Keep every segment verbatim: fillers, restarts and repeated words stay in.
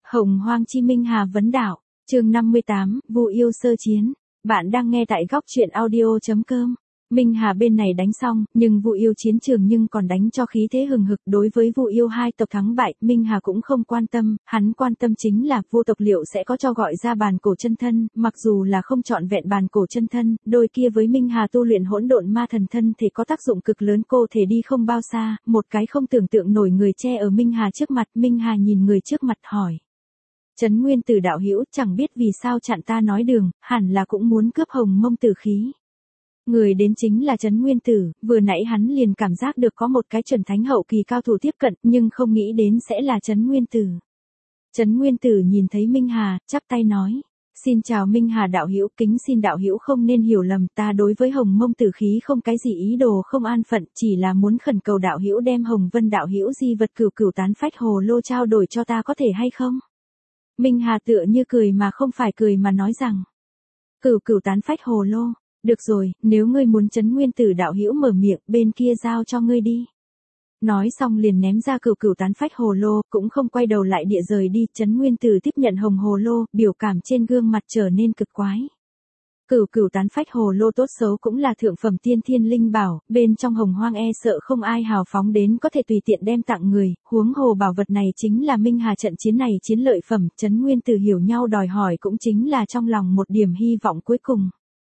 Hồng Hoang Chi Minh Hà vấn đạo, chương năm mươi tám, Vu yêu sơ chiến. Bạn đang nghe tại góc truyện audio chấm com. Minh Hà bên này đánh xong, nhưng Vu yêu chiến trường nhưng còn đánh cho khí thế hừng hực. Đối với Vu yêu hai tộc thắng bại, Minh Hà cũng không quan tâm, hắn quan tâm chính là Vu tộc liệu sẽ có cho gọi ra bàn cổ chân thân, mặc dù là không trọn vẹn bàn cổ chân thân, đôi kia với Minh Hà tu luyện hỗn độn ma thần thân thể có tác dụng cực lớn, cô thể đi không bao xa, một cái không tưởng tượng nổi người che ở Minh Hà trước mặt. Minh Hà nhìn người trước mặt hỏi: Trấn Nguyên Tử đạo hữu, chẳng biết vì sao chặn ta nói đường, hẳn là cũng muốn cướp Hồng Mông tử khí. Người đến chính là Trấn Nguyên Tử, vừa nãy hắn liền cảm giác được có một cái chuẩn thánh hậu kỳ cao thủ tiếp cận, nhưng không nghĩ đến sẽ là Trấn Nguyên Tử. Trấn Nguyên Tử nhìn thấy Minh Hà, chắp tay nói: Xin chào Minh Hà đạo hữu, kính xin đạo hữu không nên hiểu lầm, ta đối với Hồng Mông tử khí không cái gì ý đồ không an phận, chỉ là muốn khẩn cầu đạo hữu đem Hồng Vân đạo hữu di vật cửu cửu tán phách hồ lô trao đổi cho ta có thể hay không? Minh Hà tựa như cười mà không phải cười mà nói rằng: Cửu cửu tán phách hồ lô, được rồi, nếu ngươi muốn. Trấn Nguyên Tử đạo hữu mở miệng, bên kia giao cho ngươi đi. Nói xong liền ném ra cửu cửu tán phách hồ lô, cũng không quay đầu lại địa rời đi. Trấn Nguyên Tử tiếp nhận hồng hồ lô, biểu cảm trên gương mặt trở nên cực quái. Cửu cửu tán phách hồ lô tốt xấu cũng là thượng phẩm tiên thiên linh bảo, bên trong hồng hoang e sợ không ai hào phóng đến có thể tùy tiện đem tặng người, huống hồ bảo vật này chính là Minh Hà trận chiến này chiến lợi phẩm. Trấn Nguyên Tử hiểu nhau đòi hỏi cũng chính là trong lòng một điểm hy vọng cuối cùng.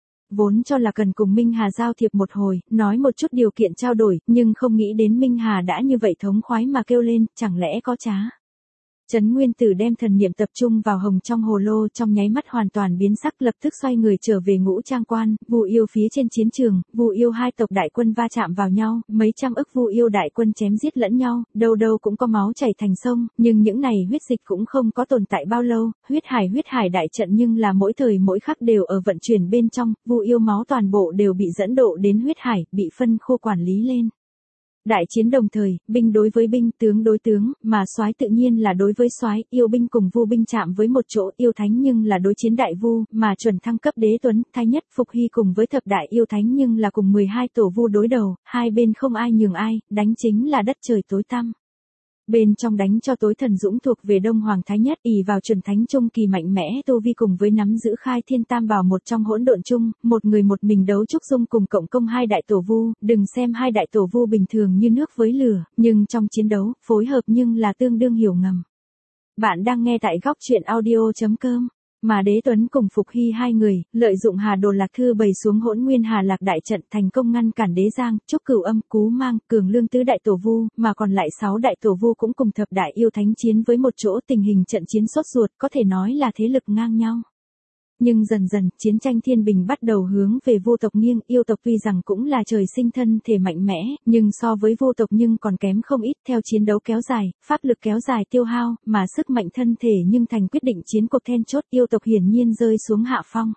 Vốn cho là cần cùng Minh Hà giao thiệp một hồi, nói một chút điều kiện trao đổi, nhưng không nghĩ đến Minh Hà đã như vậy thống khoái mà kêu lên, chẳng lẽ có trá. Trấn Nguyên Tử đem thần niệm tập trung vào hồng trong hồ lô, trong nháy mắt hoàn toàn biến sắc, lập tức xoay người trở về ngũ trang quan. Vu yêu phía trên chiến trường, Vu yêu hai tộc đại quân va chạm vào nhau, mấy trăm ức Vu yêu đại quân chém giết lẫn nhau, đâu đâu cũng có máu chảy thành sông, nhưng những này huyết dịch cũng không có tồn tại bao lâu. Huyết hải huyết hải đại trận nhưng là mỗi thời mỗi khắc đều ở vận chuyển bên trong, Vu yêu máu toàn bộ đều bị dẫn độ đến huyết hải, bị phân khô quản lý lên. Đại chiến đồng thời, binh đối với binh, tướng đối tướng, mà soái tự nhiên là đối với soái, yêu binh cùng vu binh chạm với một chỗ, yêu thánh nhưng là đối chiến đại vu, mà chuẩn thăng cấp đế tuấn, thái nhất, phục hy cùng với thập đại yêu thánh nhưng là cùng mười hai tổ vu đối đầu, hai bên không ai nhường ai, đánh chính là đất trời tối tăm. Bên trong đánh cho tối thần dũng thuộc về Đông Hoàng Thái Nhất, ỷ vào chuẩn thánh trung kỳ mạnh mẽ tu vi cùng với nắm giữ khai thiên tam bảo một trong hỗn độn chung, một người một mình đấu Trúc Dung cùng cộng công hai đại tổ vu. Đừng xem hai đại tổ vu bình thường như nước với lửa, nhưng trong chiến đấu, phối hợp nhưng là tương đương hiểu ngầm. Bạn đang nghe tại góc truyện audio chấm com. Mà Đế Tuấn cùng Phục Hy hai người, lợi dụng Hà Đồ Lạc Thư bày xuống hỗn nguyên Hà Lạc đại trận, thành công ngăn cản Đế Giang, Trúc Cửu Âm, Cú Mang, Cường Lương tứ đại tổ vu, mà còn lại sáu đại tổ vu cũng cùng thập đại yêu thánh chiến với một chỗ. Tình hình trận chiến sốt ruột, có thể nói là thế lực ngang nhau. Nhưng dần dần, chiến tranh thiên bình bắt đầu hướng về Vu tộc nghiêng. Yêu tộc tuy rằng cũng là trời sinh thân thể mạnh mẽ, nhưng so với Vu tộc nhưng còn kém không ít. Theo chiến đấu kéo dài, pháp lực kéo dài tiêu hao, mà sức mạnh thân thể nhưng thành quyết định chiến cuộc then chốt. Yêu tộc hiển nhiên rơi xuống hạ phong.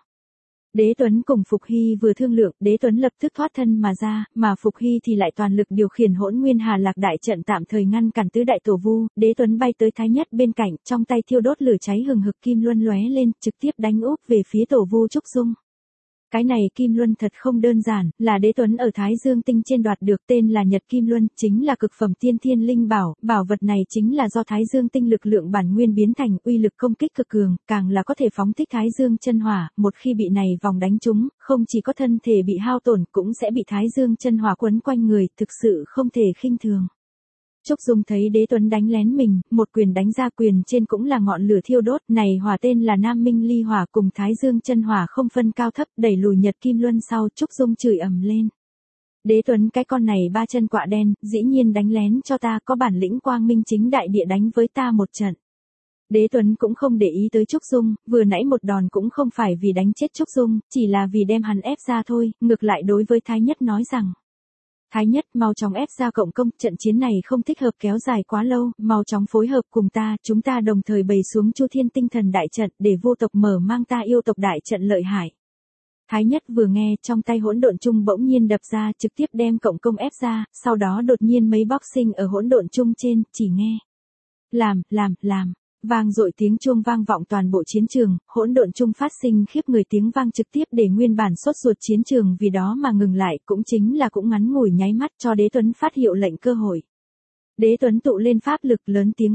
Đế Tuấn cùng Phục Hy vừa thương lượng, Đế Tuấn lập tức thoát thân mà ra, mà Phục Hy thì lại toàn lực điều khiển hỗn nguyên Hà Lạc đại trận tạm thời ngăn cản tứ đại tổ vu. Đế Tuấn bay tới Thái Nhất bên cạnh, trong tay thiêu đốt lửa cháy hừng hực kim luân lóe lên, trực tiếp đánh úp về phía tổ vu Trúc Dung. Cái này Kim Luân thật không đơn giản, là Đế Tuấn ở Thái Dương Tinh trên đoạt được, tên là Nhật Kim Luân, chính là cực phẩm tiên thiên linh bảo. Bảo vật này chính là do Thái Dương Tinh lực lượng bản nguyên biến thành, uy lực công kích cực cường, càng là có thể phóng thích Thái Dương chân hỏa. Một khi bị này vòng đánh trúng, không chỉ có thân thể bị hao tổn, cũng sẽ bị Thái Dương chân hỏa quấn quanh người, thực sự không thể khinh thường. Trúc Dung thấy Đế Tuấn đánh lén mình, một quyền đánh ra, quyền trên cũng là ngọn lửa thiêu đốt, này hỏa tên là Nam Minh Ly hỏa, cùng Thái Dương chân hỏa không phân cao thấp, đẩy lùi Nhật Kim Luân sau. Trúc Dung chửi ầm lên: Đế Tuấn cái con này ba chân quạ đen, dĩ nhiên đánh lén cho ta, có bản lĩnh quang minh chính đại địa đánh với ta một trận. Đế Tuấn cũng không để ý tới Trúc Dung, vừa nãy một đòn cũng không phải vì đánh chết Trúc Dung, chỉ là vì đem hắn ép ra thôi. Ngược lại đối với Thái Nhất nói rằng: Thái Nhất, mau chóng ép ra cộng công, trận chiến này không thích hợp kéo dài quá lâu, mau chóng phối hợp cùng ta, chúng ta đồng thời bày xuống Chu Thiên Tinh Thần đại trận, để vô tộc mở mang ta yêu tộc đại trận lợi hại. Thái Nhất vừa nghe, trong tay hỗn độn chung bỗng nhiên đập ra, trực tiếp đem cộng công ép ra, sau đó đột nhiên mấy bóc sinh ở hỗn độn chung trên, chỉ nghe làm, làm, làm. Vang dội tiếng chuông vang vọng toàn bộ chiến trường, hỗn độn chung phát sinh khiếp người tiếng vang trực tiếp để nguyên bản sốt ruột chiến trường vì đó mà ngừng lại, cũng chính là cũng ngắn ngủi nháy mắt cho Đế Tuấn phát hiệu lệnh cơ hội. Đế Tuấn tụ lên pháp lực lớn tiếng quát: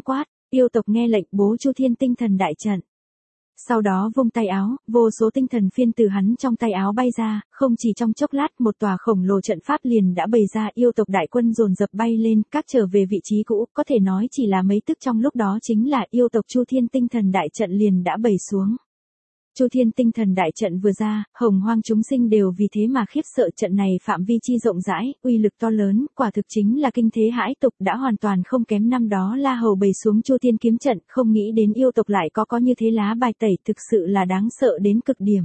Yêu tộc nghe lệnh bố Chu Thiên tinh thần đại trận. Sau đó vung tay áo, vô số tinh thần phiên từ hắn trong tay áo bay ra, không chỉ trong chốc lát một tòa khổng lồ trận pháp liền đã bày ra, yêu tộc đại quân dồn dập bay lên, các trở về vị trí cũ, có thể nói chỉ là mấy tức trong lúc đó chính là yêu tộc Chu Thiên tinh thần đại trận liền đã bày xuống. Chu Thiên tinh thần đại trận vừa ra, hồng hoang chúng sinh đều vì thế mà khiếp sợ, trận này phạm vi chi rộng rãi, uy lực to lớn, quả thực chính là kinh thế hãi tục, đã hoàn toàn không kém năm đó La Hầu bày xuống Chu Thiên kiếm trận, không nghĩ đến yêu tộc lại có có như thế lá bài tẩy, thực sự là đáng sợ đến cực điểm.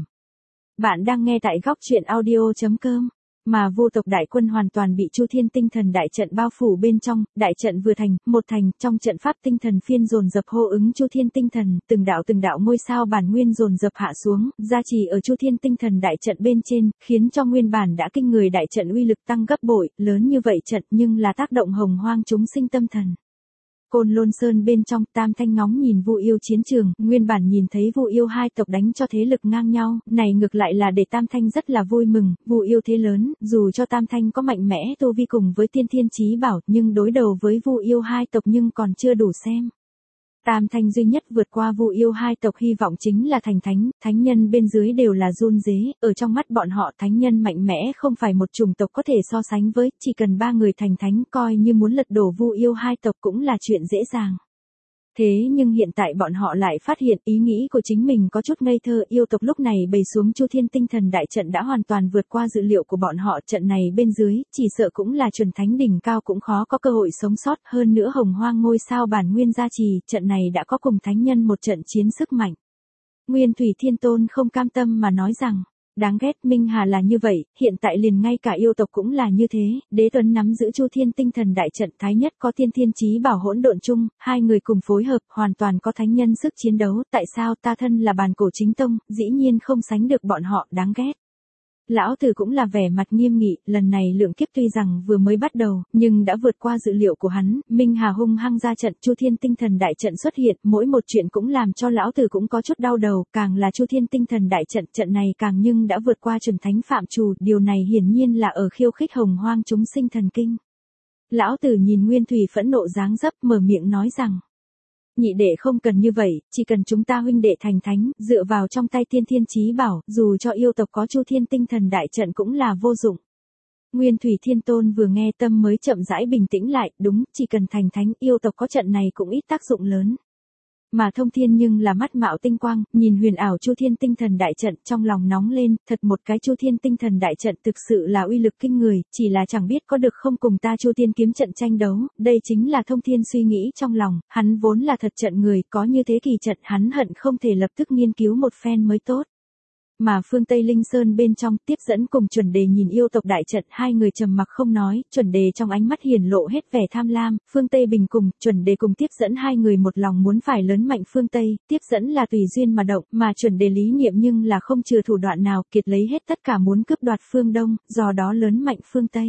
Bạn đang nghe tại góc truyện audio chấm com. Mà Vu tộc đại quân hoàn toàn bị Chu Thiên tinh thần đại trận bao phủ bên trong, đại trận vừa thành, một thành, trong trận pháp tinh thần phiên dồn dập hô ứng Chu Thiên tinh thần, từng đạo từng đạo ngôi sao bản nguyên dồn dập hạ xuống, gia trì ở Chu Thiên tinh thần đại trận bên trên, khiến cho nguyên bản đã kinh người đại trận uy lực tăng gấp bội, lớn như vậy trận nhưng là tác động hồng hoang chúng sinh tâm thần. Côn Lôn Sơn bên trong, Tam Thanh ngóng nhìn Vu Yêu chiến trường, nguyên bản nhìn thấy Vu Yêu hai tộc đánh cho thế lực ngang nhau, này ngược lại là để Tam Thanh rất là vui mừng, Vu Yêu thế lớn, dù cho Tam Thanh có mạnh mẽ tu vi cùng với tiên thiên chí bảo, nhưng đối đầu với Vu Yêu hai tộc nhưng còn chưa đủ xem. Tam Thanh duy nhất vượt qua Vu Yêu hai tộc hy vọng chính là thành thánh, thánh nhân bên dưới đều là run rế, ở trong mắt bọn họ thánh nhân mạnh mẽ không phải một chủng tộc có thể so sánh với, chỉ cần ba người thành thánh coi như muốn lật đổ Vu Yêu hai tộc cũng là chuyện dễ dàng. Thế nhưng hiện tại bọn họ lại phát hiện ý nghĩ của chính mình có chút ngây thơ, yêu tộc lúc này bày xuống Chu Thiên tinh thần đại trận đã hoàn toàn vượt qua dự liệu của bọn họ, trận này bên dưới, chỉ sợ cũng là chuẩn thánh đỉnh cao cũng khó có cơ hội sống sót, hơn nữa hồng hoang ngôi sao bản nguyên gia trì, trận này đã có cùng thánh nhân một trận chiến sức mạnh. Nguyên Thủy Thiên Tôn không cam tâm mà nói rằng, đáng ghét, Minh Hà là như vậy, hiện tại liền ngay cả yêu tộc cũng là như thế, Đế Tuấn nắm giữ Chu Thiên tinh thần đại trận, Thái Nhất có tiên thiên chí bảo hỗn độn chung, hai người cùng phối hợp, hoàn toàn có thánh nhân sức chiến đấu, tại sao ta thân là bàn cổ chính tông, dĩ nhiên không sánh được bọn họ, đáng ghét. Lão Tử cũng là vẻ mặt nghiêm nghị, lần này lượng kiếp tuy rằng vừa mới bắt đầu, nhưng đã vượt qua dự liệu của hắn, Minh Hà hung hăng ra trận, Chu Thiên tinh thần đại trận xuất hiện, mỗi một chuyện cũng làm cho Lão Tử cũng có chút đau đầu, càng là Chu Thiên tinh thần đại trận, trận này càng nhưng đã vượt qua chuẩn thánh phạm trù, điều này hiển nhiên là ở khiêu khích hồng hoang chúng sinh thần kinh. Lão Tử nhìn Nguyên Thủy phẫn nộ dáng dấp, mở miệng nói rằng, nhị đệ không cần như vậy, chỉ cần chúng ta huynh đệ thành thánh, dựa vào trong tay tiên thiên chí bảo, dù cho yêu tộc có Chu Thiên tinh thần đại trận cũng là vô dụng. Nguyên Thủy Thiên Tôn vừa nghe tâm mới chậm rãi bình tĩnh lại, đúng, chỉ cần thành thánh, yêu tộc có trận này cũng ít tác dụng lớn. Mà Thông Thiên nhưng là mắt mạo tinh quang, nhìn huyền ảo Chu Thiên tinh thần đại trận, trong lòng nóng lên, thật một cái Chu Thiên tinh thần đại trận thực sự là uy lực kinh người, chỉ là chẳng biết có được không cùng ta Chu Thiên kiếm trận tranh đấu, đây chính là Thông Thiên suy nghĩ trong lòng, hắn vốn là thật trận người, có như thế kỳ trận hắn hận không thể lập tức nghiên cứu một phen mới tốt. Mà phương Tây Linh Sơn bên trong, Tiếp Dẫn cùng Chuẩn Đề nhìn yêu tộc đại trận, hai người trầm mặc không nói, Chuẩn Đề trong ánh mắt hiển lộ hết vẻ tham lam, phương Tây Bình cùng, Chuẩn Đề cùng Tiếp Dẫn hai người một lòng muốn phải lớn mạnh phương Tây, Tiếp Dẫn là tùy duyên mà động, mà Chuẩn Đề lý niệm nhưng là không chừa thủ đoạn nào, kiệt lấy hết tất cả muốn cướp đoạt phương Đông, do đó lớn mạnh phương Tây.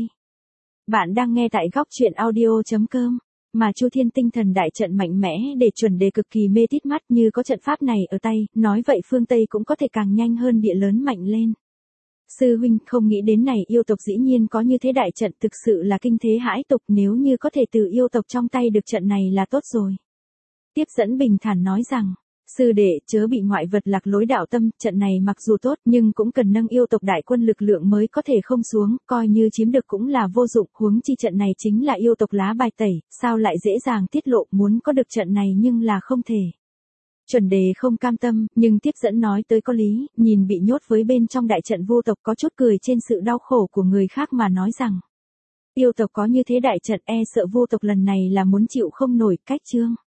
Bạn đang nghe tại góc truyện audio chấm com. Mà Chu Thiên tinh thần đại trận mạnh mẽ để Chuẩn Đề cực kỳ mê tít mắt, như có trận pháp này ở tay, nói vậy phương Tây cũng có thể càng nhanh hơn địa lớn mạnh lên. Sư huynh, không nghĩ đến này yêu tộc dĩ nhiên có như thế đại trận, thực sự là kinh thế hãi tục, nếu như có thể từ yêu tộc trong tay được trận này là tốt rồi. Tiếp Dẫn bình thản nói rằng, sư đệ, chớ bị ngoại vật lạc lối đạo tâm, trận này mặc dù tốt nhưng cũng cần nâng yêu tộc đại quân lực lượng mới có thể không xuống, coi như chiếm được cũng là vô dụng, huống chi trận này chính là yêu tộc lá bài tẩy, sao lại dễ dàng tiết lộ, muốn có được trận này nhưng là không thể. Chuẩn Đề không cam tâm, nhưng Tiếp Dẫn nói tới có lý, nhìn bị nhốt với bên trong đại trận vô tộc có chút cười trên sự đau khổ của người khác mà nói rằng, yêu tộc có như thế đại trận, e sợ vô tộc lần này là muốn chịu không nổi, cách chương.